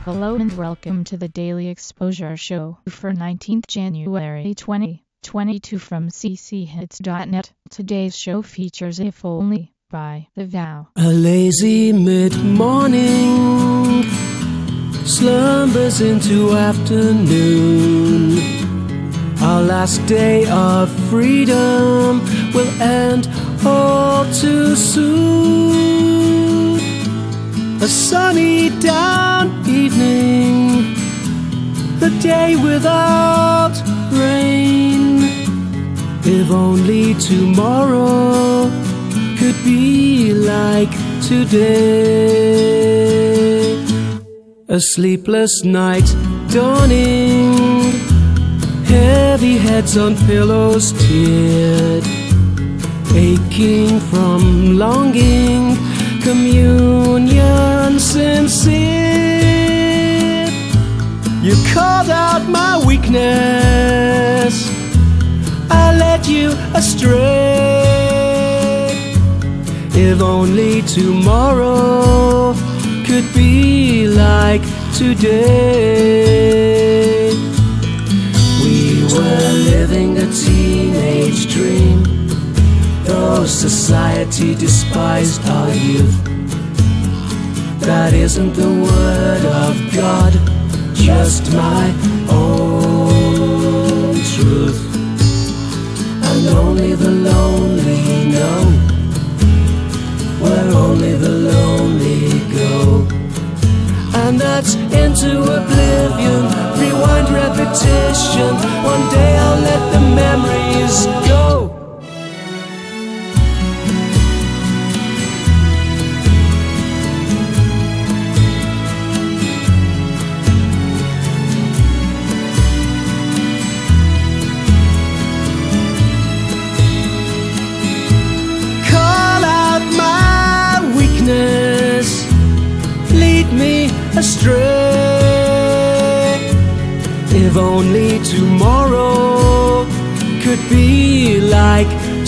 Hello and welcome to the Daily Exposure Show for 19th January 2022 from cchits.net. Today's show features If Only by The Vow. A lazy mid-morning slumbers into afternoon. Our last day of freedom will end all too soon. A sunny down evening, the day without rain. If only tomorrow could be like today. A sleepless night dawning, heavy heads on pillows teared, aching from longing, communion sincere. You called out my weakness, I led you astray. If only tomorrow could be like today. We were living a teenage dream, though society despised our youth. That isn't the word of God, just my own truth. And only the lonely know where only the lonely go. And that's into oblivion, rewind repetition. One day I'll let the memories go. Lead me astray. If only tomorrow could be like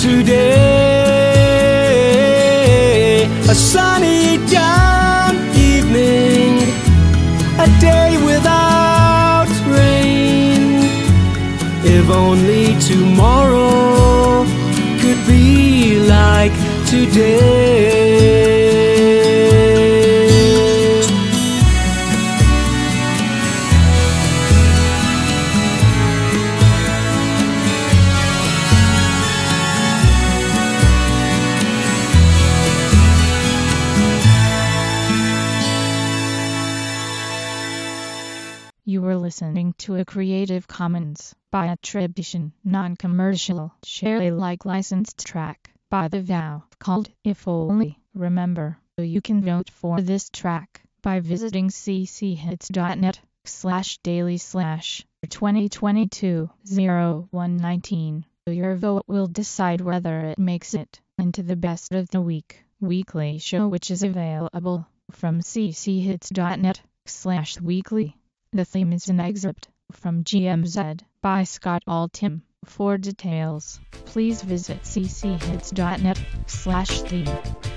today. A sunny down evening, a day without rain. If only tomorrow could be like today. You were listening to a Creative Commons by attribution, non-commercial, share Alike licensed track by The Vow called If Only. Remember, you can vote for this track by visiting cchits.net/daily/2022-0119. Your vote will decide whether it makes it into the Best of the Week weekly show, which is available from cchits.net/weekly. The theme is an excerpt from GMZ by Scott Altham. For details, please visit cchits.net/theme.